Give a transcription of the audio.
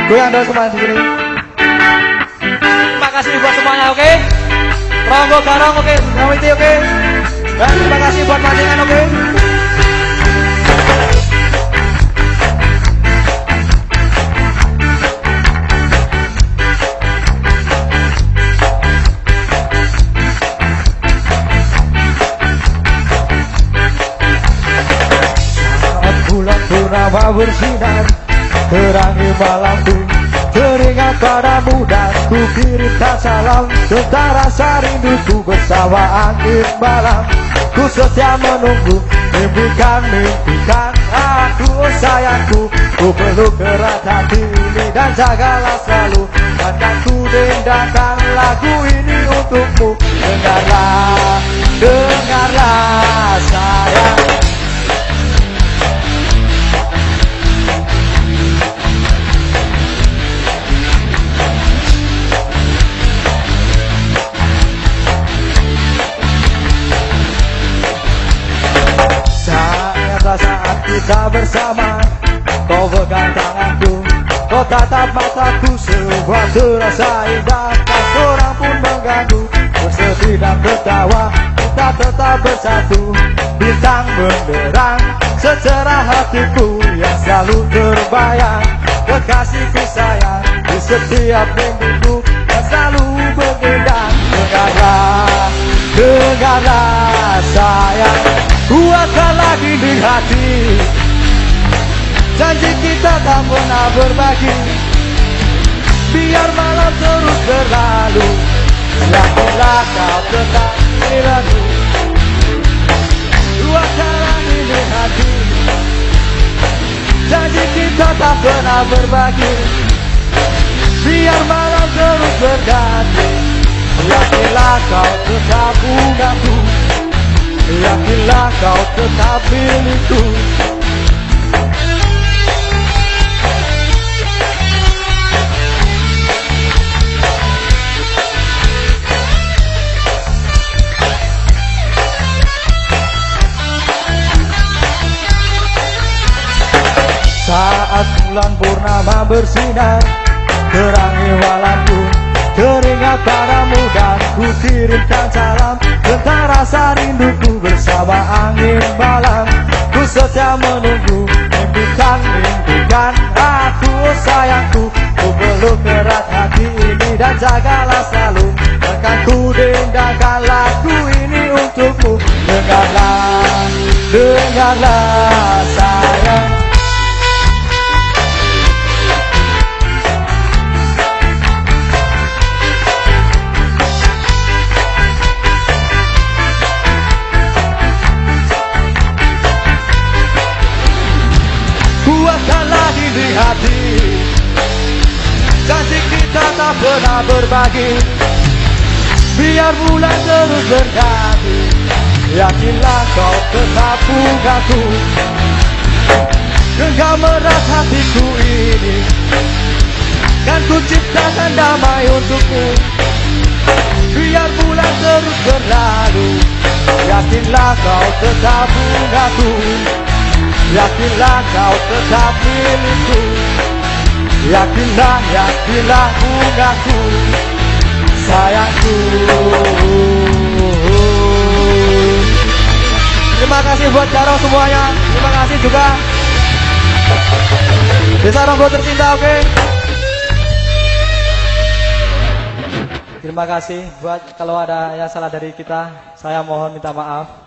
Goyang dong semuanya di sini. Terima kasih buat semuanya, oke? Ronggo garong, oke? Ngawiti, oke? Dan terima kasih buat pancingan, oke? Saat bulan purnama bersinar terangi malamku, teringat padamu dan ku kirimkan salam tentang rasa rinduku bersama angin malam. Ku setia menunggu, mimpikan aku sayangku. Ku peluk erat hati ini dan jagalah selalu. Akan ku dendangkan lagu ini untukmu. Dengarlah, dengarlah sayang. Saat kita bersama, kau pegang tanganku, kau tatap mataku, sebuah terasa indah, tak seorang pun mengganggu. Bersedih dan tertawa, kita tetap bersatu. Bintang benderang secerah hatiku yang selalu terbayang. Kekasihku sayang, di setiap mingguku yang selalu bergendang. Dengarlah, dengarlah sayang, kuatkan lagi di hati. Janji kita tak pernah berbagi, biar malam terus berlalu. Yakinlah kau tetap diriku. Kuatkan lagi di hati. Janji kita tak pernah berbagi, biar malam terus berganti. Yakinlah kau tetap bungaku, yakinlah kau tetap milikku. Saat bulan purnama bersinar terangi malamku, teringat padamu dan ku kirimkan salam tentang rasa rinduku bersama angin malam. Ku setia menunggu, mimpikan aku sayangku. Ku peluk erat hati ini dan jagalah selalu. Akan ku dendangkan lagu ini untukmu. Dengarlah, dengarlah sayang. Kuatkan lagi di hati. Janji kita tak pernah berbagi, biar bulan terus berganti. Yakinlah kau tetap bungaku, genggam erat hatiku ini. Kan ku ciptakan damai untukmu, biar bulan terus berlalu. Yakinlah kau tetap bungaku, yakinlah kau tetap milikku. Yakinlah, yakinlah bungaku, sayangku. Terima kasih buat Jarong semuanya. Terima kasih juga Desa Ronggo tercinta, oke? Terima kasih buat kalau ada yang salah dari kita, saya mohon minta maaf.